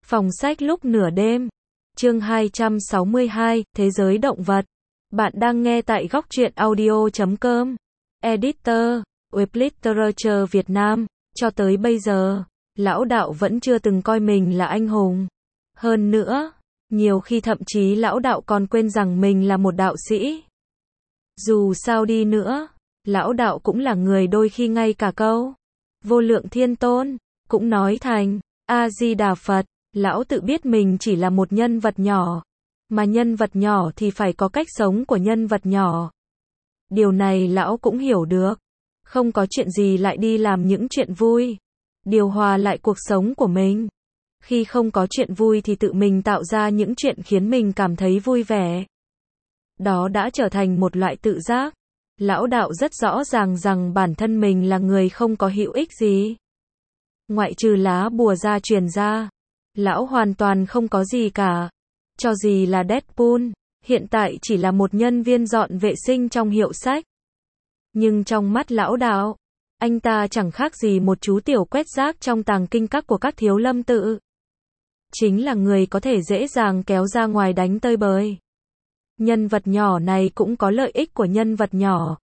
Phòng sách lúc nửa đêm. Chương 262, Thế giới động vật. Bạn đang nghe tại góc truyện audio.com. Editor, Web Literature Việt Nam. Cho tới bây giờ, lão đạo vẫn chưa từng coi mình là anh hùng. Hơn nữa, nhiều khi thậm chí lão đạo còn quên rằng mình là một đạo sĩ. Dù sao đi nữa, lão đạo cũng là người đôi khi ngay cả câu Vô Lượng Thiên Tôn cũng nói thành A Di Đà Phật. Lão tự biết mình chỉ là một nhân vật nhỏ, mà nhân vật nhỏ thì phải có cách sống của nhân vật nhỏ. Điều này lão cũng hiểu được. Không có chuyện gì lại đi làm những chuyện vui, điều hòa lại cuộc sống của mình. Khi không có chuyện vui thì tự mình tạo ra những chuyện khiến mình cảm thấy vui vẻ. Đó đã trở thành một loại tự giác. Lão đạo rất rõ ràng rằng bản thân mình là người không có hữu ích gì. Ngoại trừ lá bùa gia truyền ra, lão hoàn toàn không có gì cả. Cho gì là Deadpool, hiện tại chỉ là một nhân viên dọn vệ sinh trong hiệu sách. Nhưng trong mắt lão đạo, anh ta chẳng khác gì một chú tiểu quét rác trong tàng kinh các của các thiếu lâm tự. Chính là người có thể dễ dàng kéo ra ngoài đánh tơi bời. Nhân vật nhỏ này cũng có lợi ích của nhân vật nhỏ.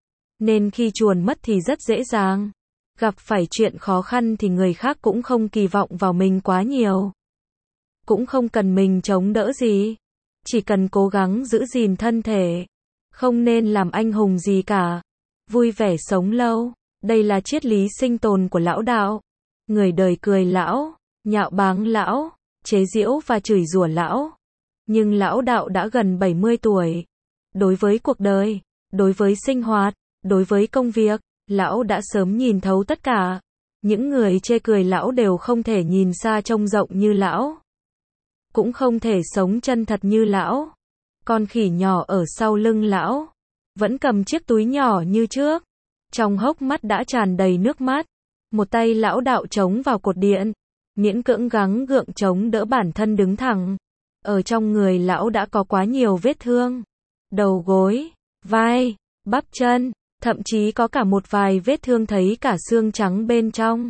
Nên khi chuồn mất thì rất dễ dàng. Gặp phải chuyện khó khăn thì người khác cũng không kỳ vọng vào mình quá nhiều. Cũng không cần mình chống đỡ gì. Chỉ cần cố gắng giữ gìn thân thể. Không nên làm anh hùng gì cả. Vui vẻ sống lâu. Đây là triết lý sinh tồn của lão đạo. Người đời cười lão, nhạo báng lão, chế giễu và chửi rủa lão. Nhưng lão đạo đã gần 70 tuổi. Đối với cuộc đời, đối với sinh hoạt, đối với công việc, lão đã sớm nhìn thấu tất cả. Những người chê cười lão đều không thể nhìn xa trông rộng như lão. Cũng không thể sống chân thật như lão. Con khỉ nhỏ ở sau lưng lão vẫn cầm chiếc túi nhỏ như trước. Trong hốc mắt đã tràn đầy nước mắt. Một tay lão đạo chống vào cột điện, miễn cưỡng gắng gượng chống đỡ bản thân đứng thẳng. Ở trong người lão đã có quá nhiều vết thương. Đầu gối, vai, bắp chân, thậm chí có cả một vài vết thương thấy cả xương trắng bên trong.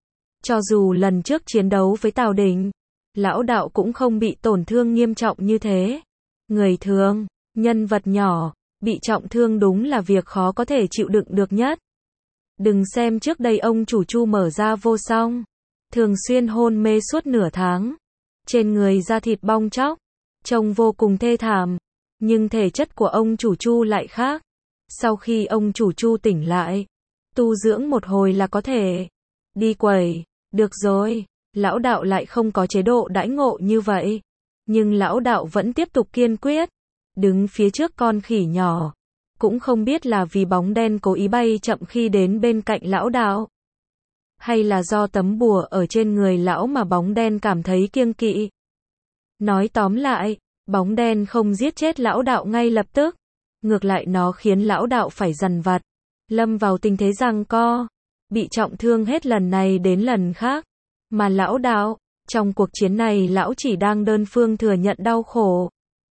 Cho dù lần trước chiến đấu với Tào Đình, lão đạo cũng không bị tổn thương nghiêm trọng như thế. Người thường, nhân vật nhỏ, bị trọng thương đúng là việc khó có thể chịu đựng được nhất. Đừng xem trước đây ông chủ Chu mở ra vô song, thường xuyên hôn mê suốt nửa tháng. Trên người da thịt bong tróc, trông vô cùng thê thảm. Nhưng thể chất của ông chủ Chu lại khác. Sau khi ông chủ Chu tỉnh lại, tu dưỡng một hồi là có thể đi quẩy. Được rồi, lão đạo lại không có chế độ đãi ngộ như vậy. Nhưng lão đạo vẫn tiếp tục kiên quyết, đứng phía trước con khỉ nhỏ. Cũng không biết là vì bóng đen cố ý bay chậm khi đến bên cạnh lão đạo, hay là do tấm bùa ở trên người lão mà bóng đen cảm thấy kiêng kỵ. Nói tóm lại, bóng đen không giết chết lão đạo ngay lập tức. Ngược lại nó khiến lão đạo phải dằn vặt, lâm vào tình thế giằng co, bị trọng thương hết lần này đến lần khác. Mà lão đạo, trong cuộc chiến này lão chỉ đang đơn phương thừa nhận đau khổ.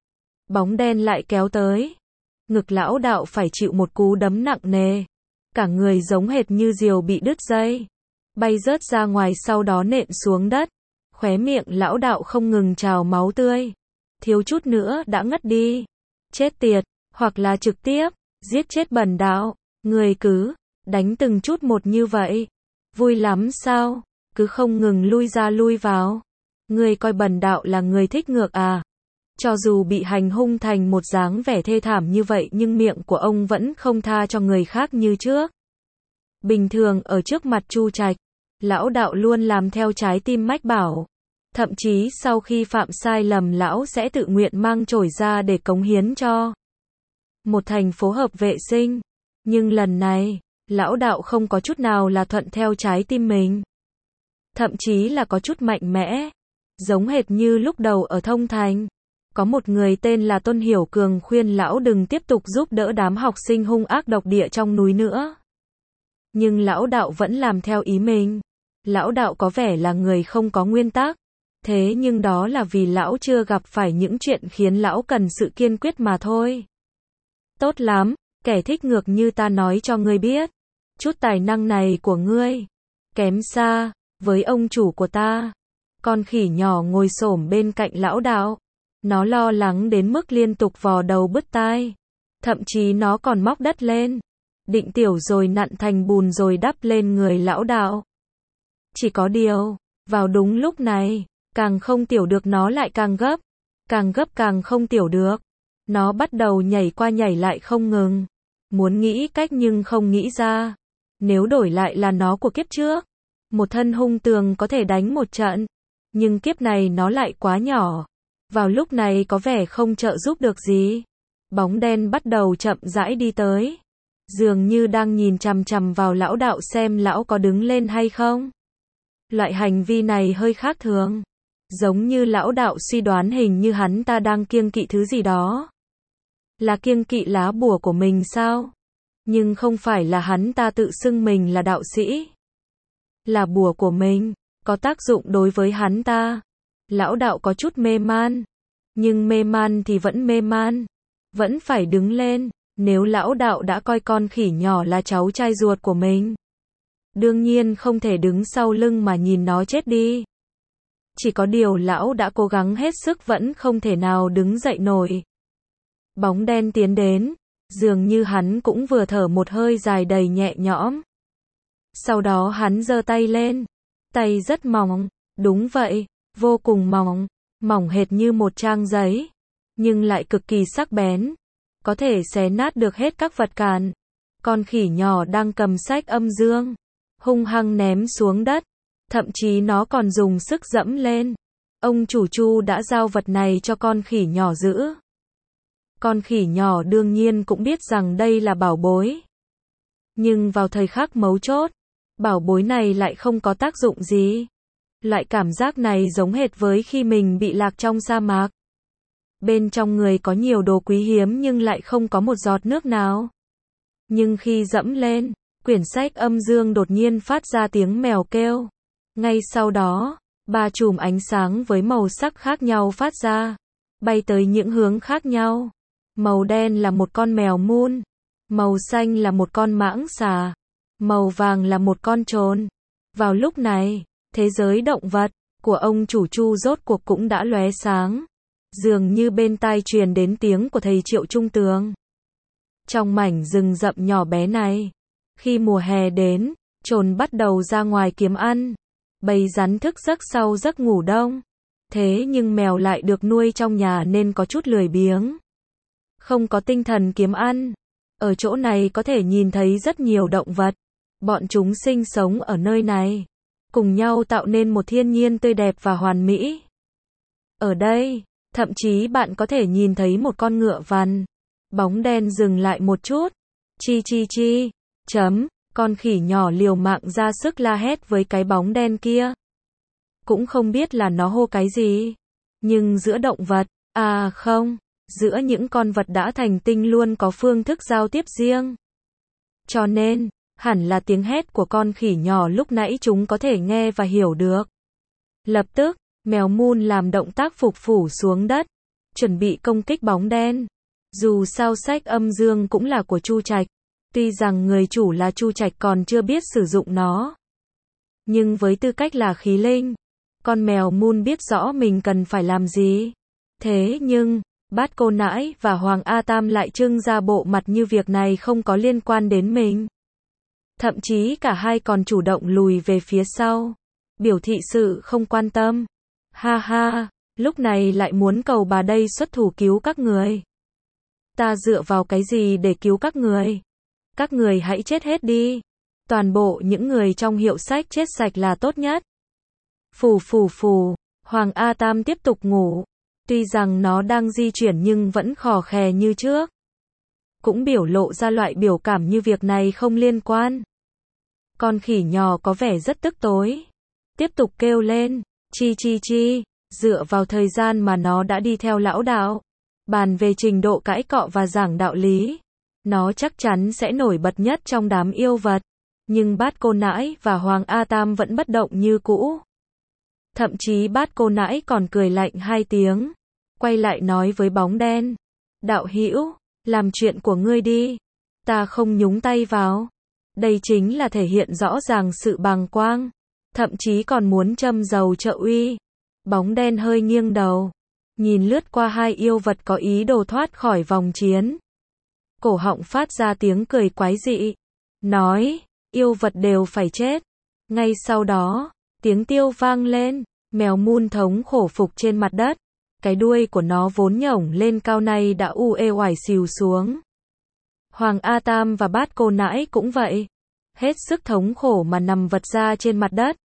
Bóng đen lại kéo tới. Ngực lão đạo phải chịu một cú đấm nặng nề. Cả người giống hệt như diều bị đứt dây, bay rớt ra ngoài sau đó nện xuống đất. Khóe miệng lão đạo không ngừng trào máu tươi. Thiếu chút nữa đã ngất đi. Chết tiệt, hoặc là trực tiếp giết chết bần đạo. Người cứ đánh từng chút một như vậy, vui lắm sao? Cứ không ngừng lui ra lui vào. Người coi bần đạo là người thích ngược à? Cho dù bị hành hung thành một dáng vẻ thê thảm như vậy nhưng miệng của ông vẫn không tha cho người khác như trước. Bình thường ở trước mặt Chu Trạch, lão đạo luôn làm theo trái tim mách bảo. Thậm chí sau khi phạm sai lầm lão sẽ tự nguyện mang chổi ra để cống hiến cho một thành phố hợp vệ sinh. Nhưng lần này, lão đạo không có chút nào là thuận theo trái tim mình. Thậm chí là có chút mạnh mẽ. Giống hệt như lúc đầu ở Thông Thành. Có một người tên là Tôn Hiểu Cường khuyên lão đừng tiếp tục giúp đỡ đám học sinh hung ác độc địa trong núi nữa. Nhưng lão đạo vẫn làm theo ý mình. Lão đạo có vẻ là người không có nguyên tắc. Thế nhưng đó là vì lão chưa gặp phải những chuyện khiến lão cần sự kiên quyết mà thôi. Tốt lắm, kẻ thích ngược như ta nói cho ngươi biết. Chút tài năng này của ngươi kém xa với ông chủ của ta. Con khỉ nhỏ ngồi xổm bên cạnh lão đạo. Nó lo lắng đến mức liên tục vò đầu bứt tai. Thậm chí nó còn móc đất lên. Định tiểu rồi nặn thành bùn rồi đắp lên người lão đạo. Chỉ có điều, vào đúng lúc này, càng không tiểu được nó lại càng gấp. Càng gấp càng không tiểu được. Nó bắt đầu nhảy qua nhảy lại không ngừng. Muốn nghĩ cách nhưng không nghĩ ra. Nếu đổi lại là nó của kiếp trước, một thân hung tường có thể đánh một trận. Nhưng kiếp này nó lại quá nhỏ. Vào lúc này có vẻ không trợ giúp được gì. Bóng đen bắt đầu chậm rãi đi tới. Dường như đang nhìn chằm chằm vào lão đạo xem lão có đứng lên hay không. Loại hành vi này hơi khác thường. Giống như lão đạo suy đoán hình như hắn ta đang kiêng kỵ thứ gì đó. Là kiêng kỵ lá bùa của mình sao? Nhưng không phải là hắn ta tự xưng mình là đạo sĩ. Là bùa của mình, có tác dụng đối với hắn ta. Lão đạo có chút mê man. Nhưng mê man thì vẫn mê man. Vẫn phải đứng lên, nếu lão đạo đã coi con khỉ nhỏ là cháu trai ruột của mình. Đương nhiên không thể đứng sau lưng mà nhìn nó chết đi. Chỉ có điều lão đã cố gắng hết sức vẫn không thể nào đứng dậy nổi. Bóng đen tiến đến, dường như hắn cũng vừa thở một hơi dài đầy nhẹ nhõm. Sau đó hắn giơ tay lên. Tay rất mỏng, đúng vậy, vô cùng mỏng, mỏng hệt như một trang giấy, nhưng lại cực kỳ sắc bén, có thể xé nát được hết các vật cản. Con khỉ nhỏ đang cầm sách âm dương, hung hăng ném xuống đất, thậm chí nó còn dùng sức dẫm lên. Ông chủ Chu đã giao vật này cho con khỉ nhỏ giữ. Con khỉ nhỏ đương nhiên cũng biết rằng đây là bảo bối. Nhưng vào thời khắc mấu chốt, bảo bối này lại không có tác dụng gì. Loại cảm giác này giống hệt với khi mình bị lạc trong sa mạc. Bên trong người có nhiều đồ quý hiếm nhưng lại không có một giọt nước nào. Nhưng khi dẫm lên, quyển sách âm dương đột nhiên phát ra tiếng mèo kêu. Ngay sau đó, 3 chùm ánh sáng với màu sắc khác nhau phát ra, bay tới những hướng khác nhau. Màu đen là một con mèo mun, màu xanh là một con mãng xà, màu vàng là một con trồn. Vào lúc này, thế giới động vật của ông chủ Chu rốt cuộc cũng đã lóe sáng. Dường như bên tai truyền đến tiếng của thầy Triệu Trung Tường. Trong mảnh rừng rậm nhỏ bé này, khi mùa hè đến, trồn bắt đầu ra ngoài kiếm ăn. Bầy rắn thức giấc sau giấc ngủ đông. Thế nhưng mèo lại được nuôi trong nhà nên có chút lười biếng. Không có tinh thần kiếm ăn. Ở chỗ này có thể nhìn thấy rất nhiều động vật. Bọn chúng sinh sống ở nơi này, cùng nhau tạo nên một thiên nhiên tươi đẹp và hoàn mỹ. Ở đây, thậm chí bạn có thể nhìn thấy một con ngựa vằn. Bóng đen dừng lại một chút. Chi chi chi. Con khỉ nhỏ liều mạng ra sức la hét với cái bóng đen kia. Cũng không biết là nó hô cái gì. Nhưng giữa động vật, không, giữa những con vật đã thành tinh luôn có phương thức giao tiếp riêng. Cho nên, hẳn là tiếng hét của con khỉ nhỏ lúc nãy chúng có thể nghe và hiểu được. Lập tức, mèo mun làm động tác phục phủ xuống đất, chuẩn bị công kích bóng đen. Dù sao sách âm dương cũng là của Chu Trạch, tuy rằng người chủ là Chu Trạch còn chưa biết sử dụng nó. Nhưng với tư cách là khí linh, con mèo mun biết rõ mình cần phải làm gì. Thế nhưng, Bát Cô Nãi và Hoàng A Tam lại trưng ra bộ mặt như việc này không có liên quan đến mình. Thậm chí cả hai còn chủ động lùi về phía sau, biểu thị sự không quan tâm. Ha ha, lúc này lại muốn cầu bà đây xuất thủ cứu các người. Ta dựa vào cái gì để cứu các người? Các người hãy chết hết đi. Toàn bộ những người trong hiệu sách chết sạch là tốt nhất. Phù phù phù, Hoàng A Tam tiếp tục ngủ. Tuy rằng nó đang di chuyển nhưng vẫn khò khè như trước. Cũng biểu lộ ra loại biểu cảm như việc này không liên quan. Con khỉ nhỏ có vẻ rất tức tối. Tiếp tục kêu lên, chi chi chi, dựa vào thời gian mà nó đã đi theo lão đạo, bàn về trình độ cãi cọ và giảng đạo lý. Nó chắc chắn sẽ nổi bật nhất trong đám yêu vật. Nhưng Bát Cô Nãi và Hoàng A Tam vẫn bất động như cũ. Thậm chí Bát Cô Nãi còn cười lạnh 2 tiếng. Quay lại nói với bóng đen. Đạo hữu, làm chuyện của ngươi đi. Ta không nhúng tay vào. Đây chính là thể hiện rõ ràng sự bàng quang. Thậm chí còn muốn châm dầu trợ uy. Bóng đen hơi nghiêng đầu, nhìn lướt qua hai yêu vật có ý đồ thoát khỏi vòng chiến. Cổ họng phát ra tiếng cười quái dị, nói, yêu vật đều phải chết. Ngay sau đó, tiếng tiêu vang lên, mèo Moon thống khổ phục trên mặt đất. Cái đuôi của nó vốn nhổng lên cao nay đã uể oải xìu xuống. Hoàng A Tam và Bát Cô Nãi cũng vậy. Hết sức thống khổ mà nằm vật ra trên mặt đất.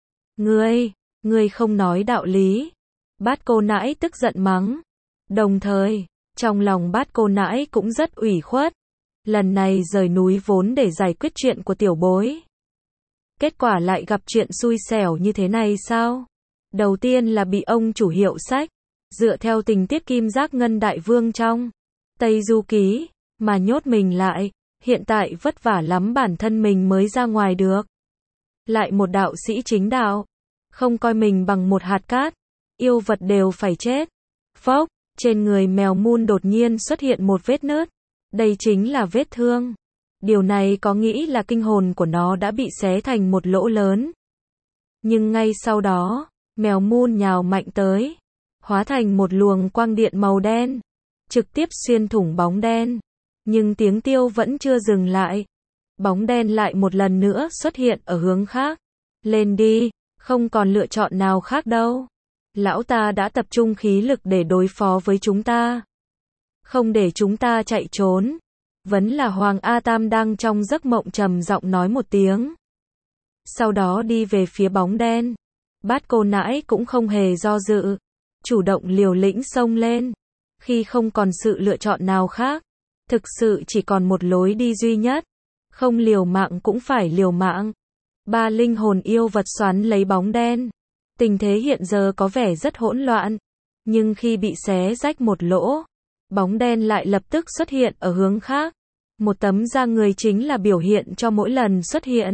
Ngươi không nói đạo lý. Bát Cô Nãi tức giận mắng. Đồng thời, trong lòng Bát Cô Nãi cũng rất ủy khuất. Lần này rời núi vốn để giải quyết chuyện của tiểu bối. Kết quả lại gặp chuyện xui xẻo như thế này sao? Đầu tiên là bị ông chủ hiệu sách, dựa theo tình tiết Kim Giác Ngân Đại Vương trong Tây Du Ký, mà nhốt mình lại, hiện tại vất vả lắm bản thân mình mới ra ngoài được. Lại một đạo sĩ chính đạo, không coi mình bằng một hạt cát, yêu vật đều phải chết. Phốc, trên người mèo Moon đột nhiên xuất hiện một vết nứt, đây chính là vết thương. Điều này có nghĩ là kinh hồn của nó đã bị xé thành một lỗ lớn. Nhưng ngay sau đó, mèo Moon nhào mạnh tới, hóa thành một luồng quang điện màu đen, trực tiếp xuyên thủng bóng đen. Nhưng tiếng tiêu vẫn chưa dừng lại. Bóng đen lại một lần nữa xuất hiện ở hướng khác. Lên đi, không còn lựa chọn nào khác đâu. Lão ta đã tập trung khí lực để đối phó với chúng ta. Không để chúng ta chạy trốn. Vẫn là Hoàng A Tam đang trong giấc mộng trầm giọng nói một tiếng. Sau đó đi về phía bóng đen. Bát Cô Nãi cũng không hề do dự, chủ động liều lĩnh xông lên. Khi không còn sự lựa chọn nào khác, thực sự chỉ còn một lối đi duy nhất. Không liều mạng cũng phải liều mạng. Ba linh hồn yêu vật xoắn lấy bóng đen. Tình thế hiện giờ có vẻ rất hỗn loạn. Nhưng khi bị xé rách một lỗ, bóng đen lại lập tức xuất hiện ở hướng khác. Một tấm da người chính là biểu hiện cho mỗi lần xuất hiện.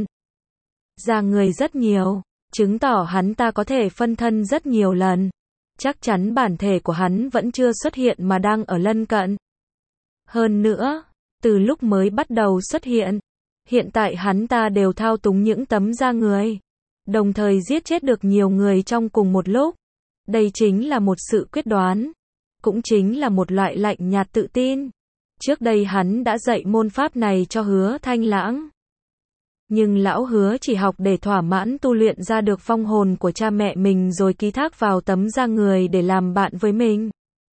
Da người rất nhiều, chứng tỏ hắn ta có thể phân thân rất nhiều lần. Chắc chắn bản thể của hắn vẫn chưa xuất hiện mà đang ở lân cận. Hơn nữa, từ lúc mới bắt đầu xuất hiện tại hắn ta đều thao túng những tấm da người, đồng thời giết chết được nhiều người trong cùng một lúc. Đây chính là một sự quyết đoán, cũng chính là một loại lạnh nhạt tự tin. Trước đây hắn đã dạy môn pháp này cho Hứa Thanh Lãng. Nhưng lão Hứa chỉ học để thỏa mãn tu luyện ra được vong hồn của cha mẹ mình rồi ký thác vào tấm da người để làm bạn với mình.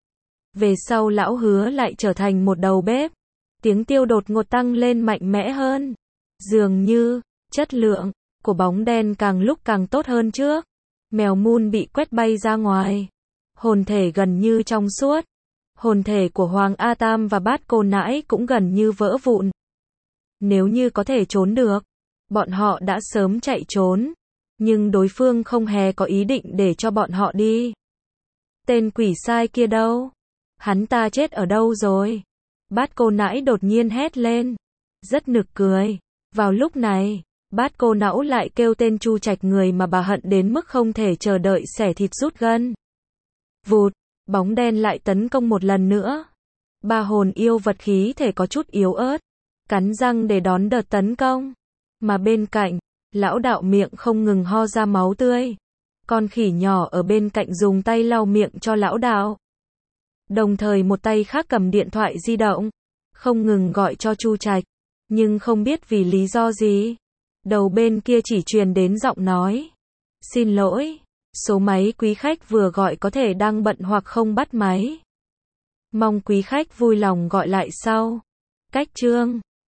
Về sau lão Hứa lại trở thành một đầu bếp. Tiếng tiêu đột ngột tăng lên mạnh mẽ hơn. Dường như, chất lượng của bóng đen càng lúc càng tốt hơn trước. Mèo Moon bị quét bay ra ngoài. Hồn thể gần như trong suốt. Hồn thể của Hoàng A Tam và Bát Cô Nãi cũng gần như vỡ vụn. Nếu như có thể trốn được, bọn họ đã sớm chạy trốn. Nhưng đối phương không hề có ý định để cho bọn họ đi. Tên quỷ sai kia đâu? Hắn ta chết ở đâu rồi? Bát Cô Nãi đột nhiên hét lên. Rất nực cười. Vào lúc này, Bát Cô Não lại kêu tên Chu Trạch, người mà bà hận đến mức không thể chờ đợi xẻ thịt rút gân. Vụt, bóng đen lại tấn công một lần nữa. Ba hồn yêu vật khí thể có chút yếu ớt, cắn răng để đón đợt tấn công. Mà bên cạnh, lão đạo miệng không ngừng ho ra máu tươi. Con khỉ nhỏ ở bên cạnh dùng tay lau miệng cho lão đạo. Đồng thời một tay khác cầm điện thoại di động, không ngừng gọi cho Chu Trạch. Nhưng không biết vì lý do gì, đầu bên kia chỉ truyền đến giọng nói. Xin lỗi, số máy quý khách vừa gọi có thể đang bận hoặc không bắt máy. Mong quý khách vui lòng gọi lại sau. Cách chương